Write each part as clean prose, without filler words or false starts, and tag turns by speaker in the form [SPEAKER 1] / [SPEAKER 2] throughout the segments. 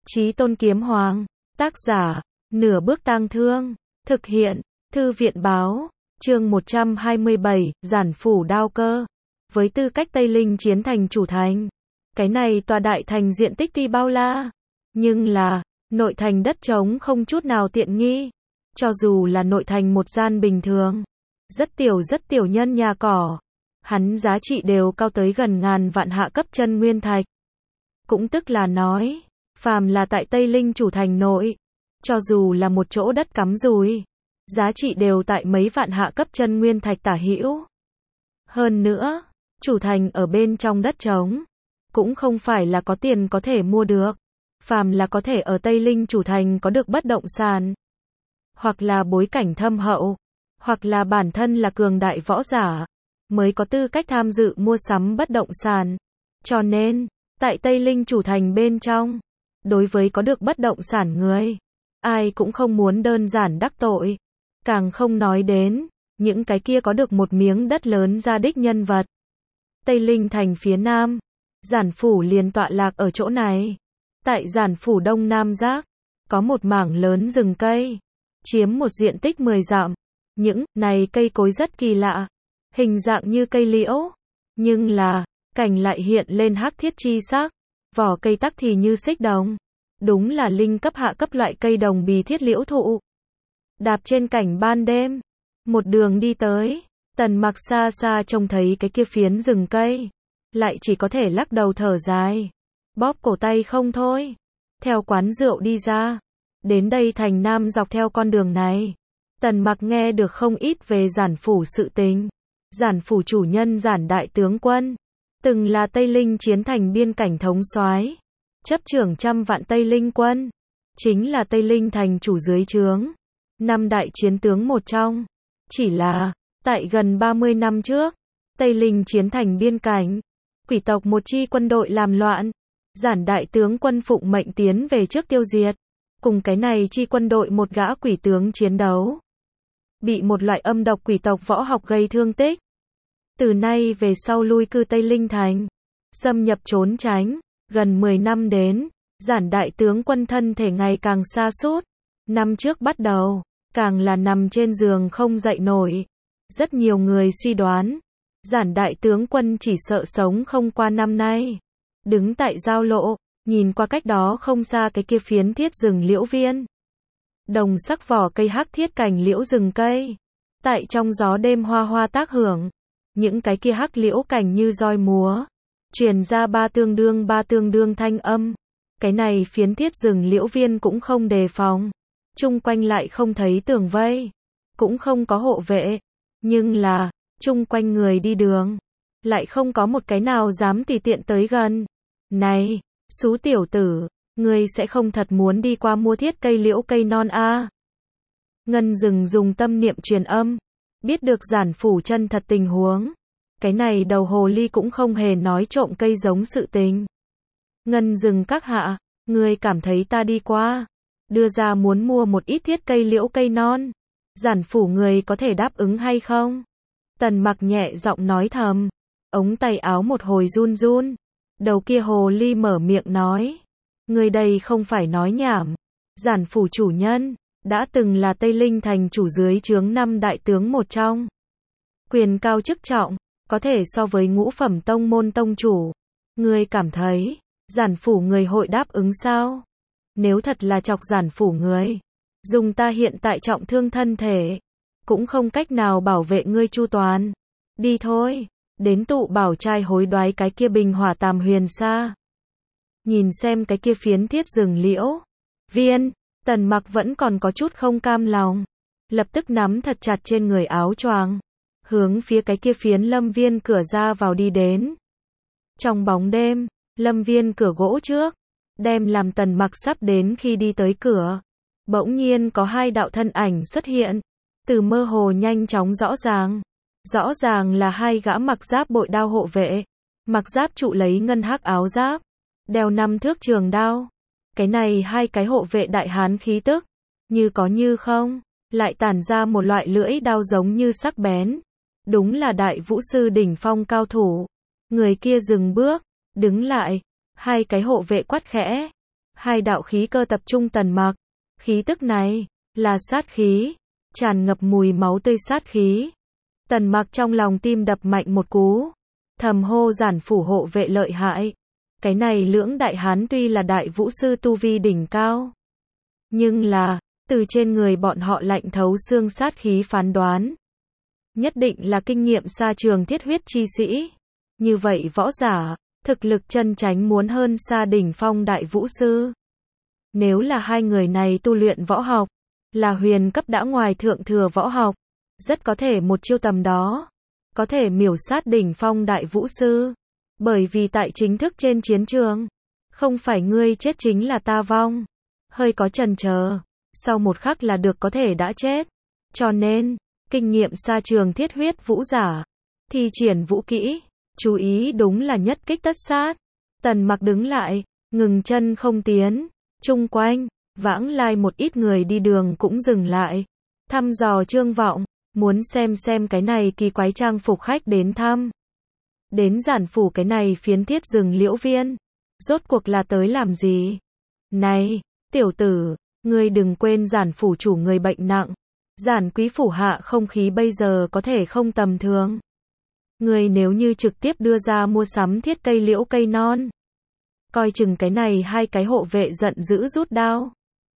[SPEAKER 1] Chí Tôn Kiếm Hoàng, tác giả, Nửa Bước Tang Thương, thực hiện, Thư viện báo, chương 127, Giản Phủ Đao Cơ. Với tư cách Tây Linh chiến thành chủ thành, cái này tòa đại thành diện tích tuy bao la, nhưng là, nội thành đất trống không chút nào tiện nghi. Cho dù là nội thành một gian bình thường, rất tiểu nhân nhà cỏ, hắn giá trị đều cao tới gần ngàn vạn hạ cấp chân nguyên thạch. Cũng tức là nói, phàm là tại Tây Linh chủ thành nội, cho dù là một chỗ đất cắm rùi, giá trị đều tại mấy vạn hạ cấp chân nguyên thạch tả hữu. Hơn nữa, chủ thành ở bên trong đất trống, cũng không phải là có tiền có thể mua được. Phàm là có thể ở Tây Linh chủ thành có được bất động sản, hoặc là bối cảnh thâm hậu, hoặc là bản thân là cường đại võ giả, mới có tư cách tham dự mua sắm bất động sản. Cho nên, tại Tây Linh chủ thành bên trong, đối với có được bất động sản người, ai cũng không muốn đơn giản đắc tội. Càng không nói đến, những cái kia có được một miếng đất lớn ra đích nhân vật. Tây Linh thành phía nam, Giản Phủ liền tọa lạc ở chỗ này. Tại Giản Phủ đông nam giác, có một mảng lớn rừng cây, chiếm một diện tích 10 dặm. Những này cây cối rất kỳ lạ, hình dạng như cây liễu, nhưng là, cành lại hiện lên hắc thiết chi sắc, vỏ cây tắc thì như xích đồng. Đúng là linh cấp hạ cấp loại cây đồng bì thiết liễu thụ. Đạp trên cảnh ban đêm, một đường đi tới, Tần Mặc xa xa trông thấy cái kia phiến rừng cây, lại chỉ có thể lắc đầu thở dài, bóp cổ tay không thôi. Theo quán rượu đi ra, đến đây thành nam dọc theo con đường này, Tần Mặc nghe được không ít về Giản Phủ sự tình. Giản Phủ chủ nhân Giản đại tướng quân, từng là Tây Linh chiến thành biên cảnh thống soái, chấp trưởng trăm vạn Tây Linh quân, chính là Tây Linh thành chủ dưới trướng, năm đại chiến tướng một trong. Chỉ là, tại gần 30 năm trước, Tây Linh chiến thành biên cảnh, quỷ tộc một chi quân đội làm loạn, Giản đại tướng quân phụng mệnh tiến về trước tiêu diệt, cùng cái này chi quân đội một gã quỷ tướng chiến đấu, bị một loại âm độc quỷ tộc võ học gây thương tích. Từ nay về sau lui cư Tây Linh thành, xâm nhập trốn tránh, gần 10 năm đến, Giản đại tướng quân thân thể ngày càng sa sút. Năm trước bắt đầu, càng là nằm trên giường không dậy nổi. Rất nhiều người suy đoán, Giản đại tướng quân chỉ sợ sống không qua năm nay. Đứng tại giao lộ, nhìn qua cách đó không xa cái kia phiến thiết rừng liễu viên. Đồng sắc vỏ cây hắc thiết cành liễu rừng cây. Tại trong gió đêm hoa hoa tác hưởng, những cái kia hắc liễu cành như roi múa, truyền ra ba tương đương thanh âm. Cái này phiến thiết rừng liễu viên cũng không đề phòng. Chung quanh lại không thấy tường vây, cũng không có hộ vệ. Nhưng là, chung quanh người đi đường, lại không có một cái nào dám tùy tiện tới gần. Này, xú tiểu tử, ngươi sẽ không thật muốn đi qua mua thiết cây liễu cây non a? Ngân Dừng dùng tâm niệm truyền âm, biết được Giản Phủ chân thật tình huống. Cái này đầu hồ ly cũng không hề nói trộm cây giống sự tình. Ngân Dừng các hạ, ngươi cảm thấy ta đi qua, đưa ra muốn mua một ít thiết cây liễu cây non, Giản Phủ người có thể đáp ứng hay không? Tần Mặc nhẹ giọng nói thầm, ống tay áo một hồi run run. Đầu kia hồ ly mở miệng nói, người đây không phải nói nhảm. Giản Phủ chủ nhân, đã từng là Tây Linh thành chủ dưới trướng năm đại tướng một trong. Quyền cao chức trọng, có thể so với ngũ phẩm tông môn tông chủ. Ngươi cảm thấy, Giản Phủ người hội đáp ứng sao? Nếu thật là chọc Giản Phủ người, dùng ta hiện tại trọng thương thân thể, cũng không cách nào bảo vệ ngươi chu toàn. Đi thôi, đến tụ bảo trai hối đoái cái kia bình hỏa tàm huyền sa. Nhìn xem cái kia phiến thiết rừng liễu viên, Tần Mặc vẫn còn có chút không cam lòng, lập tức nắm thật chặt trên người áo choàng, hướng phía cái kia phiến lâm viên cửa ra vào đi đến. Trong bóng đêm, lâm viên cửa gỗ trước, đem làm Tần Mặc sắp đến khi đi tới cửa, bỗng nhiên có hai đạo thân ảnh xuất hiện, từ mơ hồ nhanh chóng rõ ràng là hai gã mặc giáp bội đao hộ vệ, mặc giáp trụ lấy ngân hắc áo giáp, đeo 5 thước trường đao. Cái này hai cái hộ vệ đại hán khí tức, như có như không, lại tản ra một loại lưỡi đao giống như sắc bén. Đúng là đại vũ sư đỉnh phong cao thủ. Người kia dừng bước, đứng lại, hai cái hộ vệ quát khẽ, Hai đạo khí cơ tập trung Tần Mặc. Khí tức này là sát khí, tràn ngập mùi máu tươi sát khí. Tần Mặc trong lòng tim đập mạnh một cú, thầm hô giản phủ hộ vệ lợi hại. Cái này lưỡng đại hán tuy là đại vũ sư tu vi đỉnh cao, nhưng là, từ trên người bọn họ lạnh thấu xương sát khí phán đoán, nhất định là kinh nghiệm xa trường thiết huyết chi sĩ. Như vậy võ giả, thực lực chân chánh muốn hơn xa đỉnh phong đại vũ sư. Nếu là hai người này tu luyện võ học, là huyền cấp đã ngoài thượng thừa võ học, rất có thể một chiêu tầm đó, có thể miểu sát đỉnh phong đại vũ sư. Bởi vì tại chính thức trên chiến trường, không phải ngươi chết chính là ta vong. Hơi có chần chờ, sau một khắc là được có thể đã chết. Cho nên, kinh nghiệm xa trường thiết huyết vũ giả, thi triển vũ kỹ, chú ý đúng là nhất kích tất sát. Tần Mặc đứng lại, ngừng chân không tiến, chung quanh, vãng lai một ít người đi đường cũng dừng lại, thăm dò Trương Vọng, muốn xem cái này kỳ quái trang phục khách đến thăm. Đến giản phủ cái này phiến thiết rừng liễu viên, rốt cuộc là tới làm gì? Này, tiểu tử, ngươi đừng quên giản phủ chủ người bệnh nặng, giản quý phủ hạ không khí bây giờ có thể không tầm thường. Ngươi nếu như trực tiếp đưa ra mua sắm thiết cây liễu cây non, coi chừng cái này hai cái hộ vệ giận dữ rút đao,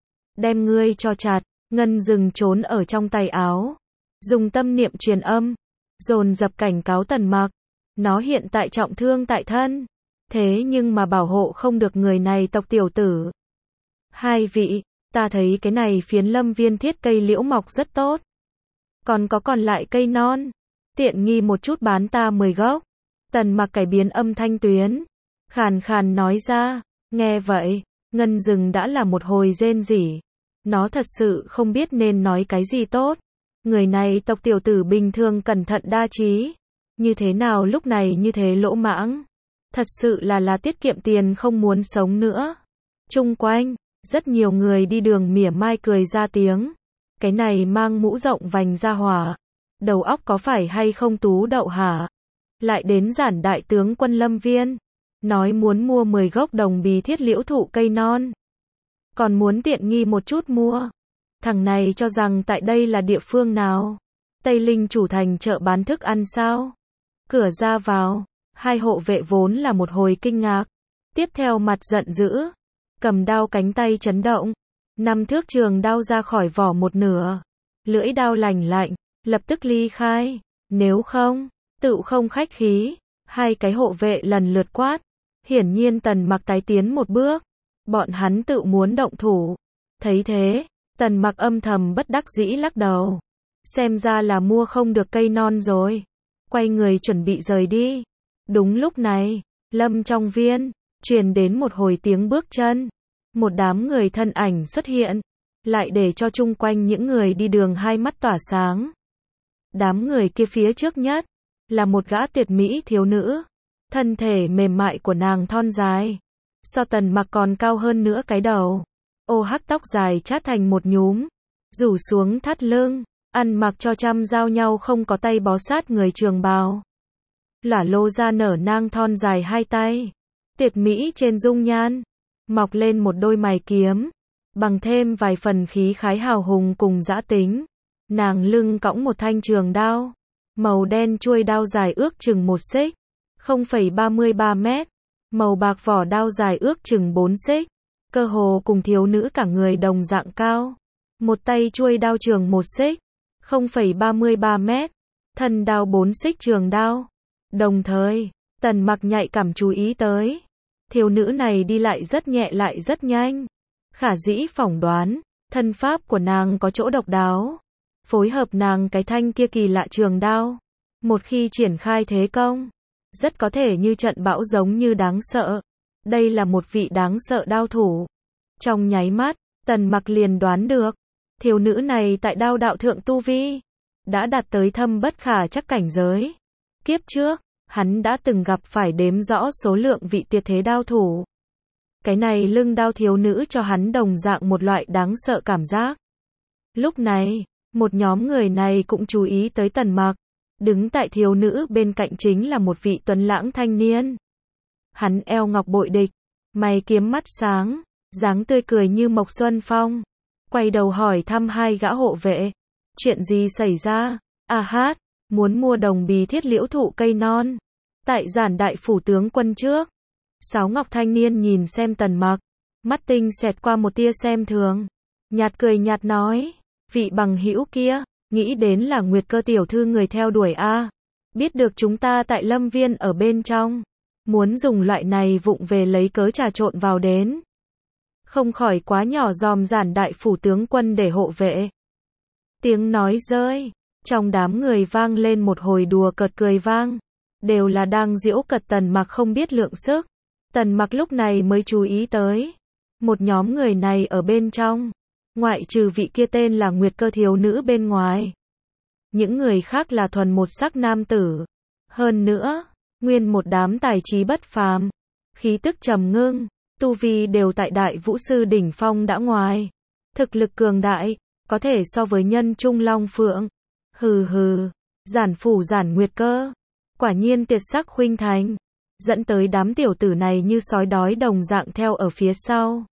[SPEAKER 1] đem ngươi cho chặt. Ngân dừng trốn ở trong tay áo, dùng tâm niệm truyền âm, dồn dập cảnh cáo Tần Mặc. Nó hiện tại trọng thương tại thân, thế nhưng mà bảo hộ không được người này tộc tiểu tử. Hai vị, ta thấy cái này phiến lâm viên thiết cây liễu mọc rất tốt. Còn có còn lại cây non, tiện nghi một chút bán ta 10 gốc. Tần Mặc cải biến âm thanh tuyến, khàn khàn nói ra. Nghe vậy, Ngân rừng đã là một hồi rên rỉ. Nó thật sự không biết nên nói cái gì tốt. Người này tộc tiểu tử bình thường cẩn thận đa trí, như thế nào lúc này như thế lỗ mãng. Thật sự là tiết kiệm tiền không muốn sống nữa. Chung quanh, rất nhiều người đi đường mỉa mai cười ra tiếng. Cái này mang mũ rộng vành ra hỏa, đầu óc có phải hay không tú đậu hả? Lại đến giản đại tướng quân lâm viên, nói muốn mua 10 gốc đồng bì thiết liễu thụ cây non, còn muốn tiện nghi một chút mua. Thằng này cho rằng tại đây là địa phương nào? Tây Linh chủ thành chợ bán thức ăn sao? Cửa ra vào, hai hộ vệ vốn là một hồi kinh ngạc, tiếp theo mặt giận dữ, cầm đao cánh tay chấn động, 5 thước trường đao ra khỏi vỏ một nửa, lưỡi đao lành lạnh, lập tức ly khai, nếu không, tự không khách khí. Hai cái hộ vệ lần lượt quát, hiển nhiên Tần Mặc tái tiến một bước, bọn hắn tự muốn động thủ. Thấy thế, Tần Mặc âm thầm bất đắc dĩ lắc đầu, xem ra là mua không được cây non rồi, quay người chuẩn bị rời đi. Đúng lúc này, lâm trong viên, truyền đến một hồi tiếng bước chân, một đám người thân ảnh xuất hiện, lại để cho chung quanh những người đi đường hai mắt tỏa sáng. Đám người kia phía trước nhất, là một gã tuyệt mỹ thiếu nữ, thân thể mềm mại của nàng thon dài, so Tần Mặc còn cao hơn nữa cái đầu, ô hắc tóc dài chát thành một nhúm, rủ xuống thắt lưng, ăn mặc cho trăm giao nhau không có tay bó sát người trường bào. Lả lô ra nở nang thon dài hai tay, tuyệt mỹ trên dung nhan, mọc lên một đôi mày kiếm, bằng thêm vài phần khí khái hào hùng cùng dã tính. Nàng lưng cõng một thanh trường đao, màu đen chuôi đao dài ước chừng 1 xích, 0,33 mét, màu bạc vỏ đao dài ước chừng 4 xích, cơ hồ cùng thiếu nữ cả người đồng dạng cao. Một tay chuôi đao trường 1 xích, 0,33 mét, thân đao 4 xích trường đao. Đồng thời, Tần Mặc nhạy cảm chú ý tới, thiếu nữ này đi lại rất nhẹ lại rất nhanh. Khả dĩ phỏng đoán, thân pháp của nàng có chỗ độc đáo, phối hợp nàng cái thanh kia kỳ lạ trường đao, một khi triển khai thế công, rất có thể như trận bão giống như đáng sợ. Đây là một vị đáng sợ đao thủ. Trong nháy mắt, Tần Mặc liền đoán được, thiếu nữ này tại đao đạo thượng tu vi, đã đạt tới thâm bất khả chắc cảnh giới. Kiếp trước, hắn đã từng gặp phải đếm rõ số lượng vị tuyệt thế đao thủ. Cái này lưng đao thiếu nữ cho hắn đồng dạng một loại đáng sợ cảm giác. Lúc này, một nhóm người này cũng chú ý tới Tần Mặc. Đứng tại thiếu nữ bên cạnh chính là một vị tuấn lãng thanh niên. Hắn eo ngọc bội địch, mày kiếm mắt sáng, dáng tươi cười như mộc xuân phong. Quay đầu hỏi thăm hai gã hộ vệ. Chuyện gì xảy ra? A hát, muốn mua đồng bì thiết liễu thụ cây non. Tại giản đại phủ tướng quân trước. Sáo ngọc thanh niên nhìn xem Tần Mặc. Mắt tinh xẹt qua một tia xem thường. Nhạt cười nhạt nói. Vị bằng hữu kia, nghĩ đến là Nguyệt Cơ tiểu thư người theo đuổi a. Biết được chúng ta tại Lâm Viên ở bên trong. Muốn dùng loại này vụng về lấy cớ trà trộn vào đến. Không khỏi quá nhỏ giòm giản đại phủ tướng quân để hộ vệ. Tiếng nói rơi. Trong đám người vang lên một hồi đùa cợt cười vang. Đều là đang giễu cợt Tần Mặc không biết lượng sức. Tần Mặc lúc này mới chú ý tới. Một nhóm người này ở bên trong. Ngoại trừ vị kia tên là Nguyệt Cơ thiếu nữ bên ngoài. Những người khác là thuần một sắc nam tử. Hơn nữa, nguyên một đám tài trí bất phàm. Khí tức trầm ngưng, tu vi đều tại đại vũ sư đỉnh phong đã ngoài. Thực lực cường đại, có thể so với nhân trung long phượng. Hừ hừ, giản phủ giản Nguyệt Cơ. Quả nhiên tuyệt sắc khuynh thành. Dẫn tới đám tiểu tử này như sói đói đồng dạng theo ở phía sau.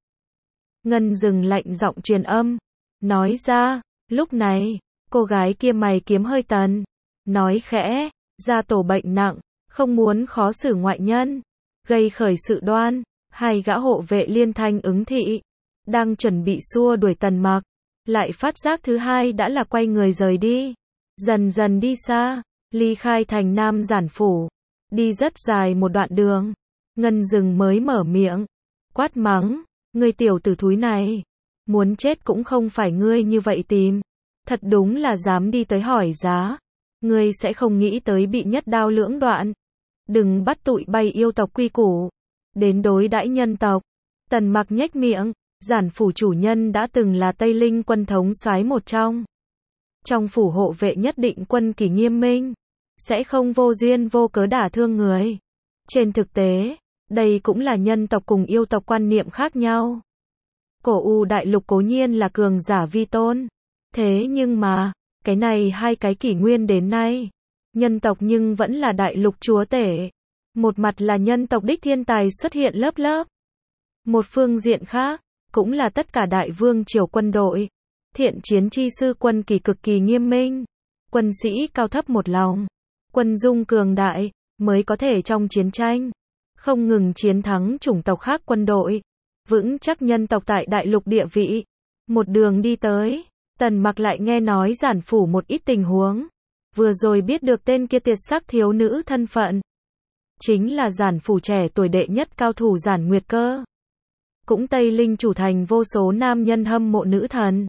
[SPEAKER 1] Ngân dừng lạnh giọng truyền âm. Nói ra, lúc này, cô gái kia mày kiếm hơi tần. Nói khẽ, gia tổ bệnh nặng, không muốn khó xử ngoại nhân. Gây khởi sự đoan, hai gã hộ vệ liên thanh ứng thị. Đang chuẩn bị xua đuổi Tần Mặc. Lại phát giác thứ hai đã là quay người rời đi. Dần dần đi xa, ly khai thành Nam giản phủ. Đi rất dài một đoạn đường. Ngân dừng mới mở miệng. Quát mắng. Ngươi tiểu tử thúi này. Muốn chết cũng không phải ngươi như vậy tìm. Thật đúng là dám đi tới hỏi giá. Ngươi sẽ không nghĩ tới bị nhất đao lưỡng đoạn. Đừng bắt tụi bay yêu tộc quy củ. Đến đối đãi nhân tộc. Tần Mặc nhếch miệng. Giản phủ chủ nhân đã từng là Tây Linh quân thống soái một trong. Trong phủ hộ vệ nhất định quân kỷ nghiêm minh. Sẽ không vô duyên vô cớ đả thương người. Trên thực tế, đây cũng là nhân tộc cùng yêu tộc quan niệm khác nhau. Cổ U đại lục cố nhiên là cường giả vi tôn. Thế nhưng mà, cái này hai cái kỷ nguyên đến nay, nhân tộc nhưng vẫn là đại lục chúa tể. Một mặt là nhân tộc đích thiên tài xuất hiện lớp lớp. Một phương diện khác, cũng là tất cả đại vương triều quân đội. Thiện chiến chi sư quân kỷ cực kỳ nghiêm minh. Quân sĩ cao thấp một lòng. Quân dung cường đại, mới có thể trong chiến tranh. Không ngừng chiến thắng chủng tộc khác quân đội. Vững chắc nhân tộc tại đại lục địa vị. Một đường đi tới, Tần Mặc lại nghe nói giản phủ một ít tình huống. Vừa rồi biết được tên kia tuyệt sắc thiếu nữ thân phận. Chính là giản phủ trẻ tuổi đệ nhất cao thủ giản Nguyệt Cơ. Cũng Tây Linh chủ thành vô số nam nhân hâm mộ nữ thần.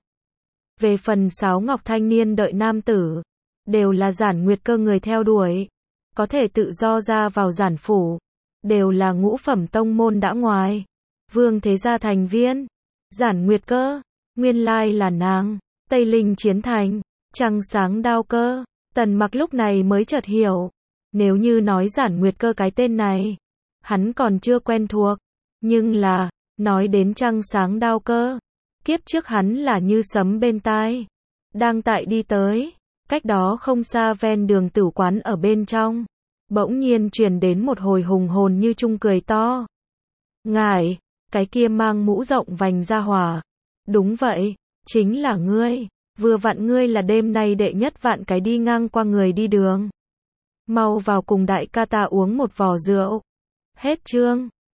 [SPEAKER 1] Về phần Sáo Ngọc thanh niên đợi nam tử, đều là giản Nguyệt Cơ người theo đuổi. Có thể tự do ra vào giản phủ. Đều là ngũ phẩm tông môn đã ngoài. Vương thế gia thành viên. Giản Nguyệt Cơ. Nguyên lai là nàng. Tây Linh chiến thành. Trăng sáng đao cơ. Tần Mặc lúc này mới chợt hiểu. Nếu như nói giản Nguyệt Cơ cái tên này, hắn còn chưa quen thuộc. Nhưng là, nói đến trăng sáng đao cơ. Kiếp trước hắn là như sấm bên tai. Đang tại đi tới. Cách đó không xa ven đường tử quán ở bên trong. Bỗng nhiên truyền đến một hồi hùng hồn như chung cười to. Ngài, cái kia mang mũ rộng vành ra hỏa. Đúng vậy, chính là ngươi. Vừa vặn ngươi là đêm nay đệ nhất vạn cái đi ngang qua người đi đường. Mau vào cùng đại ca ta uống một vò rượu. Hết chương.